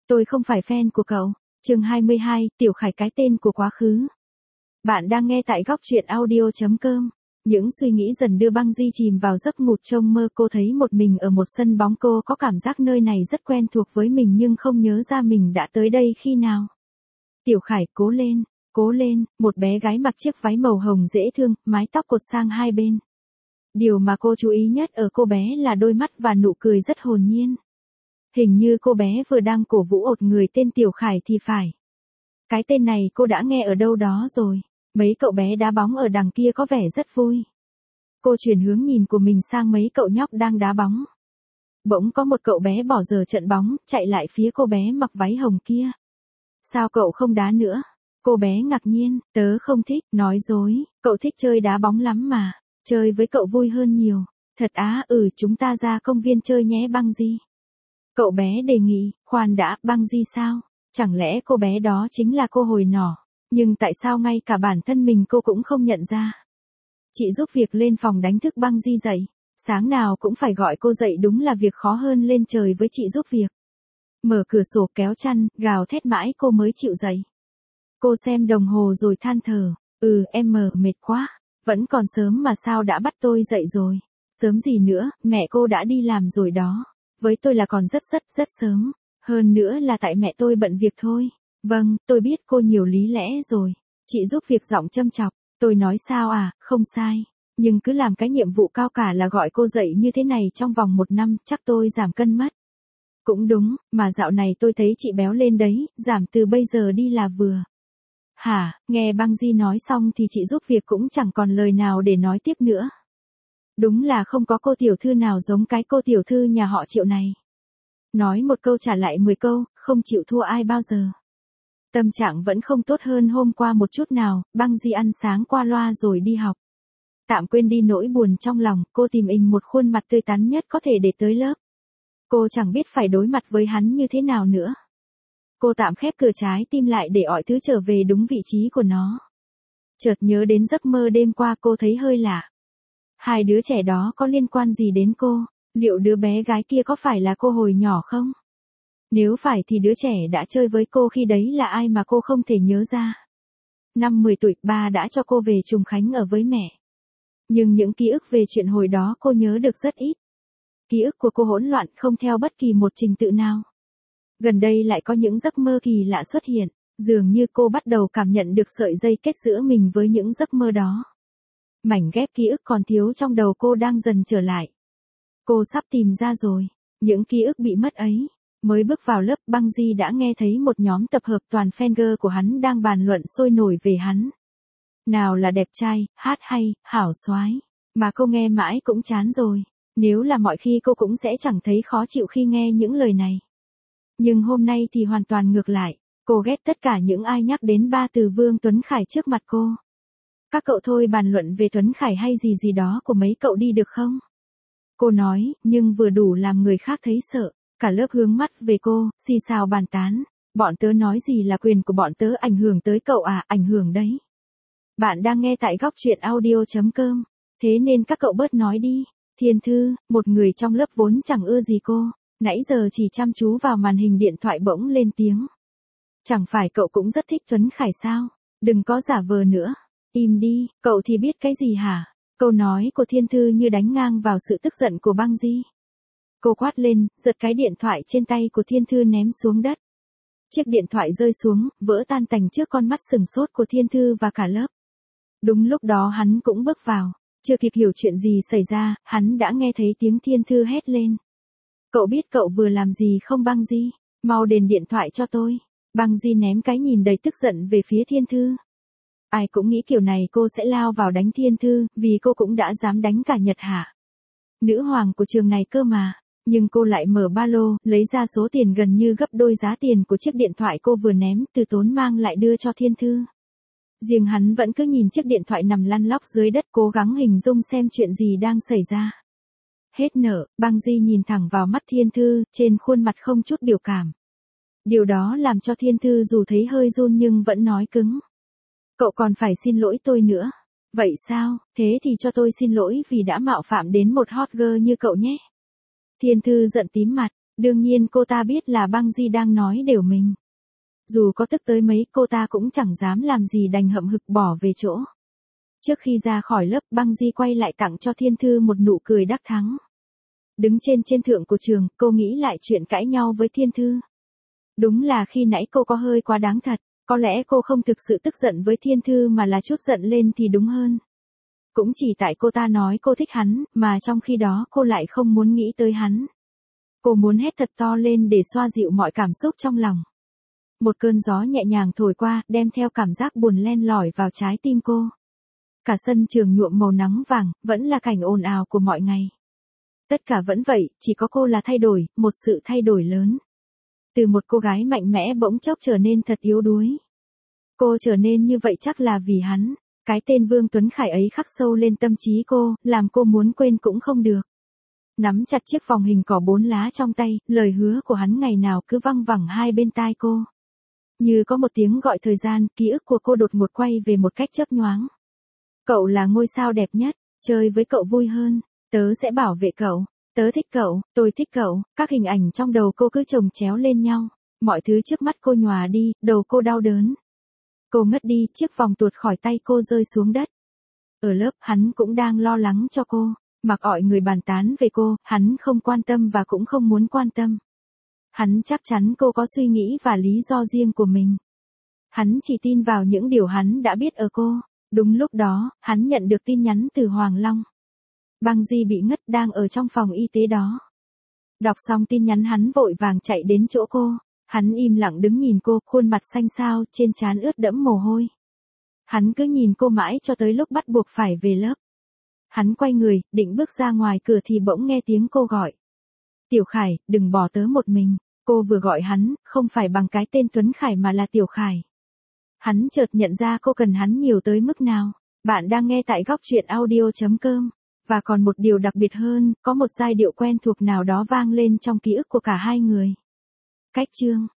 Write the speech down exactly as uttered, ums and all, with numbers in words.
Tôi không phải fan của cậu. Chương hai mươi hai, Tiểu Khải cái tên của quá khứ. Bạn đang nghe tại góc truyện audio chấm com. Những suy nghĩ dần đưa Băng Di chìm vào giấc ngủ. Trong mơ cô thấy một mình ở một sân bóng, cô có cảm giác nơi này rất quen thuộc với mình nhưng không nhớ ra mình đã tới đây khi nào. Tiểu Khải, cố lên, cố lên, một bé gái mặc chiếc váy màu hồng dễ thương, mái tóc cột sang hai bên. Điều mà cô chú ý nhất ở cô bé là đôi mắt và nụ cười rất hồn nhiên. Hình như cô bé vừa đang cổ vũ một người tên Tiểu Khải thì phải. Cái tên này cô đã nghe ở đâu đó rồi. Mấy cậu bé đá bóng ở đằng kia có vẻ rất vui. Cô chuyển hướng nhìn của mình sang mấy cậu nhóc đang đá bóng. Bỗng có một cậu bé bỏ dở trận bóng, chạy lại phía cô bé mặc váy hồng kia. Sao cậu không đá nữa? Cô bé ngạc nhiên, tớ không thích, nói dối, cậu thích chơi đá bóng lắm mà, chơi với cậu vui hơn nhiều. Thật á, ừ chúng ta ra công viên chơi nhé Băng Di. Cậu bé đề nghị, khoan đã, Băng Di sao? Chẳng lẽ cô bé đó chính là cô hồi nhỏ? Nhưng tại sao ngay cả bản thân mình cô cũng không nhận ra? Chị giúp việc lên phòng đánh thức Băng Di dậy. Sáng nào cũng phải gọi cô dậy đúng là việc khó hơn lên trời với chị giúp việc. Mở cửa sổ kéo chăn, gào thét mãi cô mới chịu dậy. Cô xem đồng hồ rồi than thở, ừ em mờ mệt quá, vẫn còn sớm mà sao đã bắt tôi dậy rồi. Sớm gì nữa, mẹ cô đã đi làm rồi đó. Với tôi là còn rất rất rất sớm. Hơn nữa là tại mẹ tôi bận việc thôi. Vâng, tôi biết cô nhiều lý lẽ rồi. Chị giúp việc giọng châm chọc. Tôi nói sao à, không sai. Nhưng cứ làm cái nhiệm vụ cao cả là gọi cô dậy như thế này trong vòng một năm, chắc tôi giảm cân mất. Cũng đúng, mà dạo này tôi thấy chị béo lên đấy, giảm từ bây giờ đi là vừa. Hả, nghe Băng Di nói xong thì chị giúp việc cũng chẳng còn lời nào để nói tiếp nữa. Đúng là không có cô tiểu thư nào giống cái cô tiểu thư nhà họ Triệu này. Nói một câu trả lại mười câu, không chịu thua ai bao giờ. Tâm trạng vẫn không tốt hơn hôm qua một chút nào, Băng Di ăn sáng qua loa rồi đi học. Tạm quên đi nỗi buồn trong lòng, cô tìm ình một khuôn mặt tươi tắn nhất có thể để tới lớp. Cô chẳng biết phải đối mặt với hắn như thế nào nữa. Cô tạm khép cửa trái tim lại để mọi thứ trở về đúng vị trí của nó. Chợt nhớ đến giấc mơ đêm qua, cô thấy hơi lạ. Hai đứa trẻ đó có liên quan gì đến cô? Liệu đứa bé gái kia có phải là cô hồi nhỏ không? Nếu phải thì đứa trẻ đã chơi với cô khi đấy là ai mà cô không thể nhớ ra. Năm mười tuổi, ba đã cho cô về Trùng Khánh ở với mẹ. Nhưng những ký ức về chuyện hồi đó cô nhớ được rất ít. Ký ức của cô hỗn loạn không theo bất kỳ một trình tự nào. Gần đây lại có những giấc mơ kỳ lạ xuất hiện, dường như cô bắt đầu cảm nhận được sợi dây kết giữa mình với những giấc mơ đó. Mảnh ghép ký ức còn thiếu trong đầu cô đang dần trở lại. Cô sắp tìm ra rồi, những ký ức bị mất ấy. Mới bước vào lớp, Băng Di đã nghe thấy một nhóm tập hợp toàn fan của hắn đang bàn luận sôi nổi về hắn. Nào là đẹp trai, hát hay, hảo soái, mà cô nghe mãi cũng chán rồi. Nếu là mọi khi cô cũng sẽ chẳng thấy khó chịu khi nghe những lời này. Nhưng hôm nay thì hoàn toàn ngược lại, cô ghét tất cả những ai nhắc đến ba từ Vương Tuấn Khải trước mặt cô. Các cậu thôi bàn luận về Tuấn Khải hay gì gì đó của mấy cậu đi được không? Cô nói, nhưng vừa đủ làm người khác thấy sợ. Cả lớp hướng mắt về cô, xì xào bàn tán. Bọn tớ nói gì là quyền của bọn tớ ảnh hưởng tới cậu à, ảnh hưởng đấy. Bạn đang nghe tại góc truyện audio chấm com. Thế nên các cậu bớt nói đi. Thiên Thư, một người trong lớp vốn chẳng ưa gì cô, nãy giờ chỉ chăm chú vào màn hình điện thoại bỗng lên tiếng. Chẳng phải cậu cũng rất thích Tuấn Khải sao? Đừng có giả vờ nữa. Im đi, cậu thì biết cái gì hả? Câu nói của Thiên Thư như đánh ngang vào sự tức giận của Băng Di. Cô quát lên, giật cái điện thoại trên tay của Thiên Thư ném xuống đất. Chiếc điện thoại rơi xuống, vỡ tan tành trước con mắt sừng sốt của Thiên Thư và cả lớp. Đúng lúc đó hắn cũng bước vào. Chưa kịp hiểu chuyện gì xảy ra, hắn đã nghe thấy tiếng Thiên Thư hét lên. Cậu biết cậu vừa làm gì không Băng Di? Mau đền điện thoại cho tôi. Băng Di ném cái nhìn đầy tức giận về phía Thiên Thư. Ai cũng nghĩ kiểu này cô sẽ lao vào đánh Thiên Thư, vì cô cũng đã dám đánh cả Nhật Hạ. Nữ hoàng của trường này cơ mà. Nhưng cô lại mở ba lô, lấy ra số tiền gần như gấp đôi giá tiền của chiếc điện thoại cô vừa ném, từ tốn mang lại đưa cho Thiên Thư. Riêng hắn vẫn cứ nhìn chiếc điện thoại nằm lăn lóc dưới đất, cố gắng hình dung xem chuyện gì đang xảy ra. Hết nở, Băng Di nhìn thẳng vào mắt Thiên Thư, trên khuôn mặt không chút biểu cảm. Điều đó làm cho Thiên Thư dù thấy hơi run nhưng vẫn nói cứng. Cậu còn phải xin lỗi tôi nữa. Vậy sao, thế thì cho tôi xin lỗi vì đã mạo phạm đến một hot girl như cậu nhé. Thiên Thư giận tím mặt, Đương nhiên cô ta biết là Băng Di đang nói đều mình. Dù có tức tới mấy cô ta cũng chẳng dám làm gì đành hậm hực bỏ về chỗ. Trước khi ra khỏi lớp Băng Di quay lại tặng cho Thiên Thư một nụ cười đắc thắng. Đứng trên trên thượng của trường, cô nghĩ lại chuyện cãi nhau với Thiên Thư. Đúng là khi nãy cô có hơi quá đáng thật, có lẽ cô không thực sự tức giận với Thiên Thư mà là chút giận lên thì đúng hơn. Cũng chỉ tại cô ta nói cô thích hắn, mà trong khi đó cô lại không muốn nghĩ tới hắn. Cô muốn hét thật to lên để xoa dịu mọi cảm xúc trong lòng. Một cơn gió nhẹ nhàng thổi qua, đem theo cảm giác buồn len lỏi vào trái tim cô. Cả sân trường nhuộm màu nắng vàng, vẫn là cảnh ồn ào của mọi ngày. Tất cả vẫn vậy, chỉ có cô là thay đổi, một sự thay đổi lớn. Từ một cô gái mạnh mẽ bỗng chốc trở nên thật yếu đuối. Cô trở nên như vậy chắc là vì hắn. Cái tên Vương Tuấn Khải ấy khắc sâu lên tâm trí cô, làm cô muốn quên cũng không được. Nắm chặt chiếc vòng hình cỏ bốn lá trong tay, lời hứa của hắn ngày nào cứ văng vẳng hai bên tai cô. Như có một tiếng gọi thời gian, ký ức của cô đột ngột quay về một cách chớp nhoáng. Cậu là ngôi sao đẹp nhất, chơi với cậu vui hơn, tớ sẽ bảo vệ cậu, tớ thích cậu, tôi thích cậu, các hình ảnh trong đầu cô cứ chồng chéo lên nhau, mọi thứ trước mắt cô nhòa đi, đầu cô đau đớn. Cô ngất đi, chiếc vòng tuột khỏi tay cô rơi xuống đất. Ở lớp, hắn cũng đang lo lắng cho cô, mặc ọi người bàn tán về cô, hắn không quan tâm và cũng không muốn quan tâm. Hắn chắc chắn cô có suy nghĩ và lý do riêng của mình. Hắn chỉ tin vào những điều hắn đã biết ở cô. Đúng lúc đó, hắn nhận được tin nhắn từ Hoàng Long. Băng Di bị ngất đang ở trong phòng y tế đó. Đọc xong tin nhắn hắn vội vàng chạy đến chỗ cô. Hắn im lặng đứng nhìn cô, khuôn mặt xanh xao, trên trán ướt đẫm mồ hôi. Hắn cứ nhìn cô mãi cho tới lúc bắt buộc phải về lớp. Hắn quay người, định bước ra ngoài cửa thì bỗng nghe tiếng cô gọi. Tiểu Khải, đừng bỏ tớ một mình. Cô vừa gọi hắn, không phải bằng cái tên Tuấn Khải mà là Tiểu Khải. Hắn chợt nhận ra cô cần hắn nhiều tới mức nào. Bạn đang nghe tại góc truyện audio chấm com. Và còn một điều đặc biệt hơn, có một giai điệu quen thuộc nào đó vang lên trong ký ức của cả hai người. Cách chương.